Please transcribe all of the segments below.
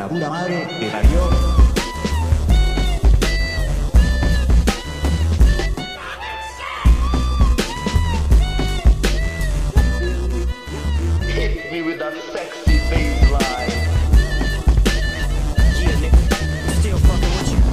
la pura madre que parió. Hit me with that sexy bass line. Yeah, nigga, still fucking with you.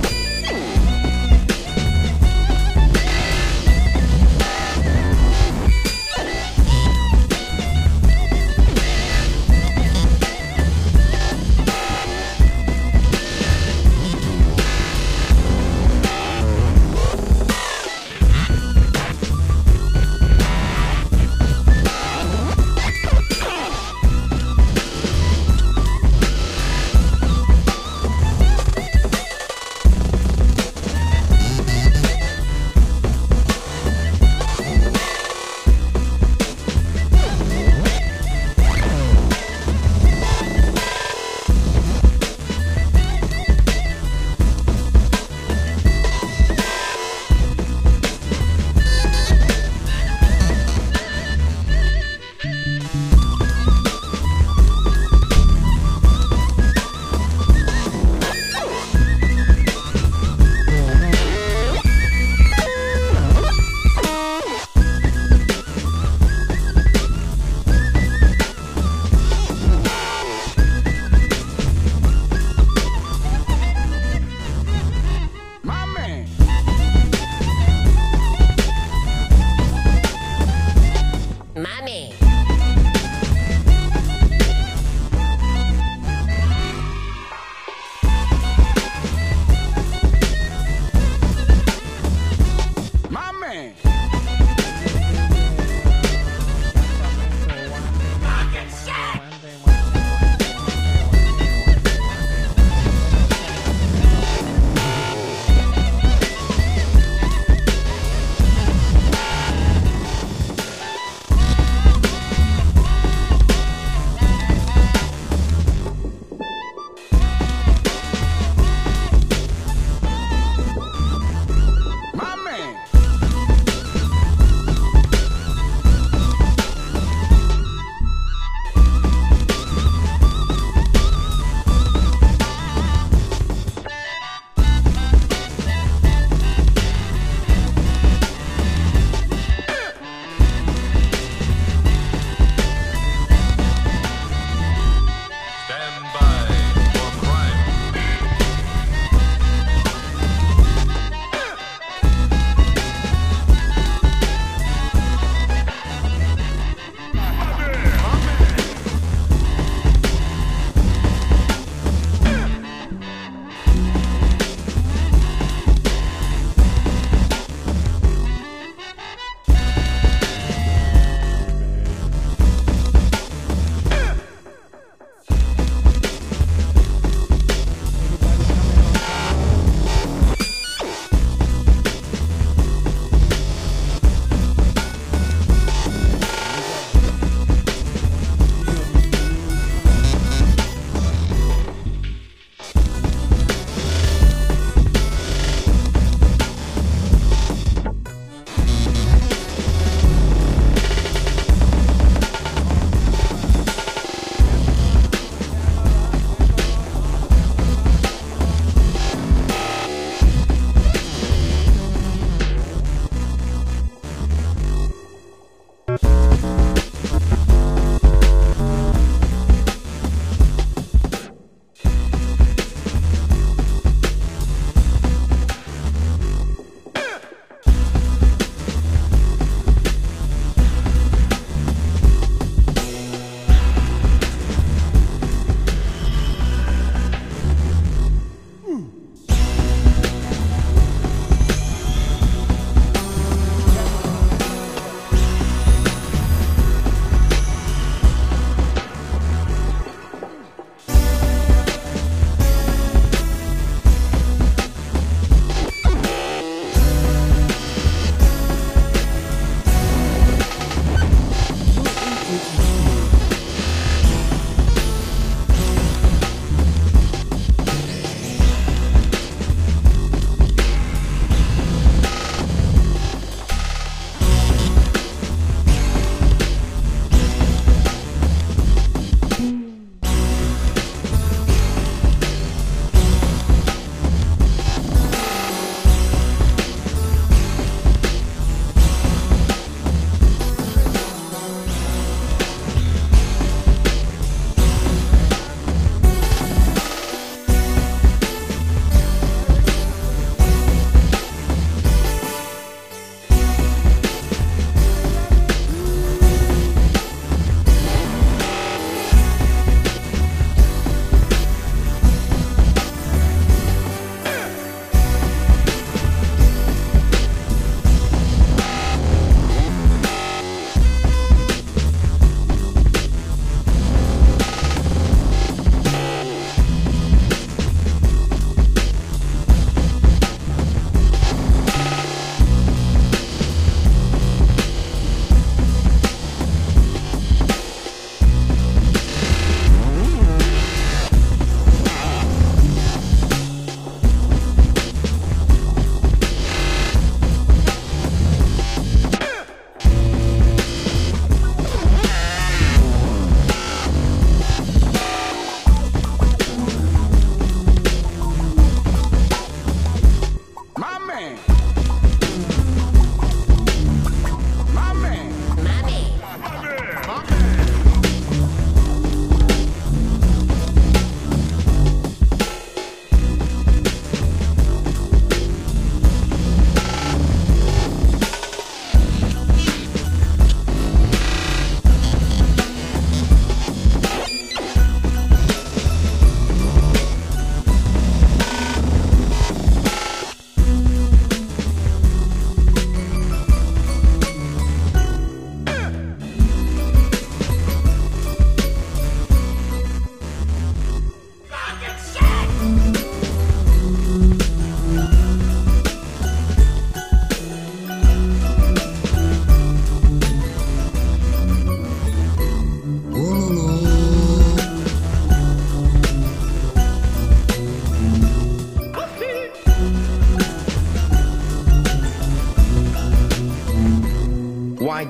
Mommy.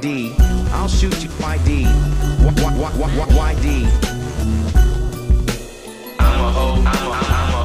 YD. I'll shoot you YD. YD. I'm a hoe. I'm a hoe.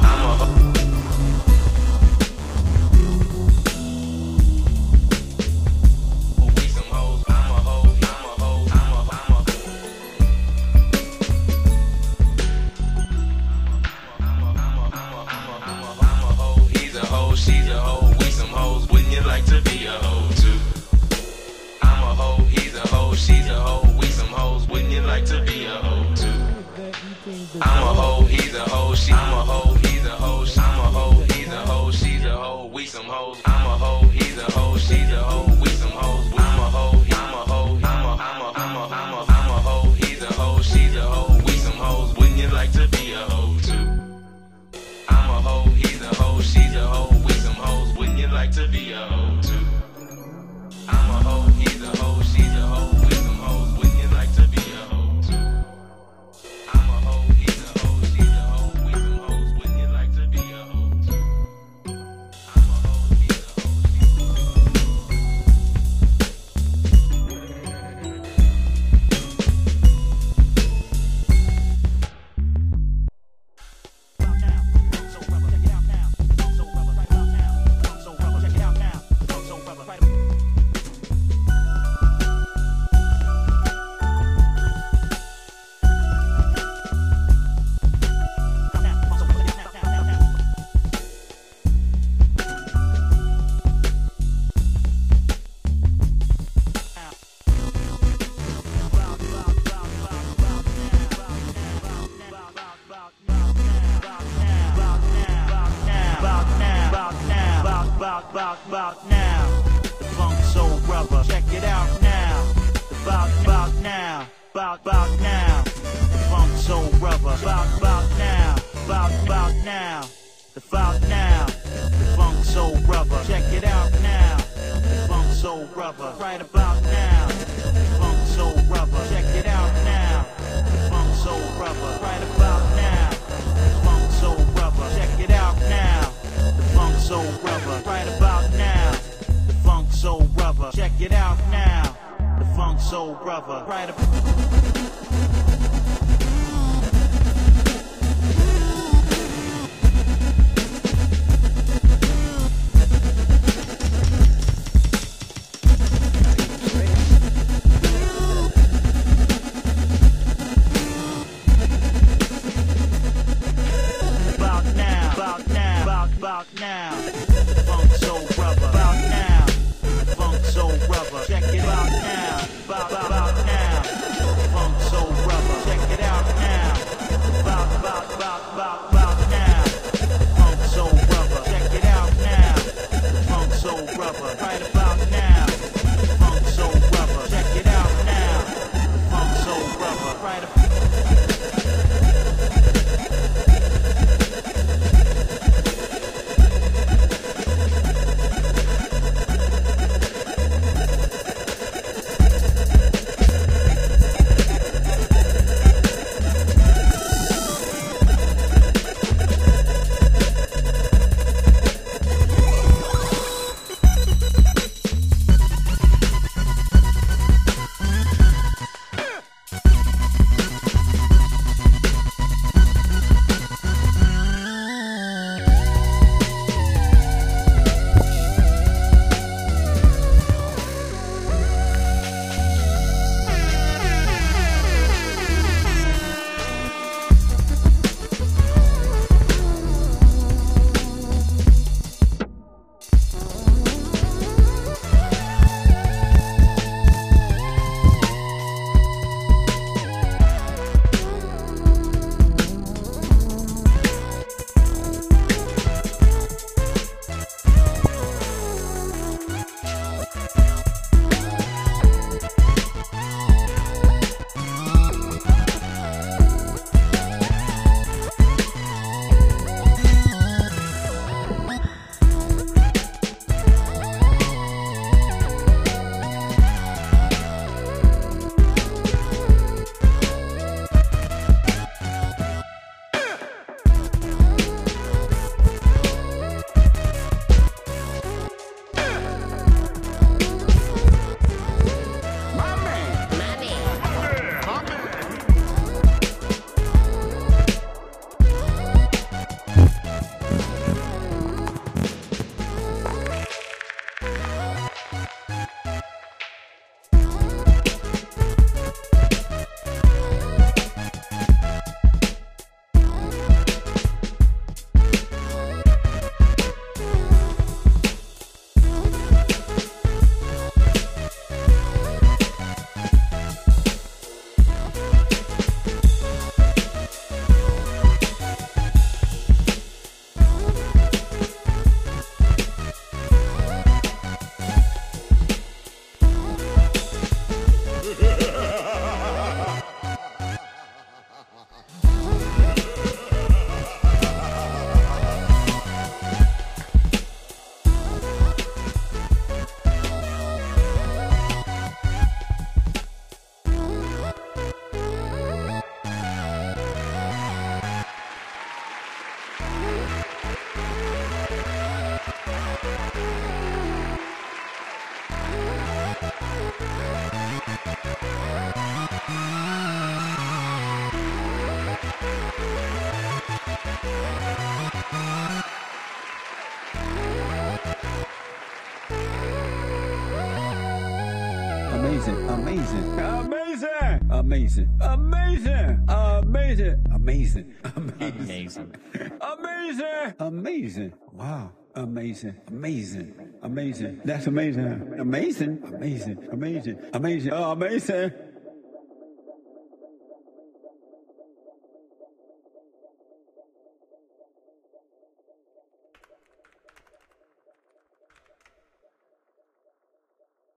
She's a hoe, we some hoes, wouldn't you like to be a hoe too? I'm a hoe, he's a hoe, she's a hoe, we some hoes, wouldn't you like to be a hoe too? I'm a hoe, he's a hoe, I'm a hoe, he's a hoe, I'm a hoe, he's a hoe, she's a hoe, we some hoes. I'm a hoe, he's a hoe, she's a hoe, we some hoes. I'm a hoe, I'm a hoe, I'm a hoe, he's a hoe, she's a hoe, we some hoes, wouldn't you like to be a hoe too? I'm a hoe, he's a hoe, she's a hoe, we some hoes, wouldn't you like to be a hoe too? I'm a hoe, he's a hoe, she's a hoe, we some hoes, wouldn't you like to be a hoe too? I'm a hoe, he's a hoe, she's a hoe, we some hoes, wouldn't you like to be a hoe too? I'm a hoe, he's a hoe, she's a hoe. About now, the funk soul rubber. Check it out now. About now, about now, the funk soul rubber. About now, about now, the funk soul rubber. Check it out now, the funk soul rubber. Right about now, the funk soul rubber. Check it out now, the funk soul rubber. Right about now, the funk soul rubber. Check it out now, the funk soul rubber. Right about now, the funk soul rubber. Check it out now, the funk soul rubber. Right about now, the funk soul rubber. About now, the funk soul rubber. Check it out now, about now. amazing, amazing, amazing, amazing, amazing, amazing, amazing, amazing, amazing, amazing. Wow. Amazing, amazing, amazing. That's amazing, amazing, amazing, amazing, amazing, amazing.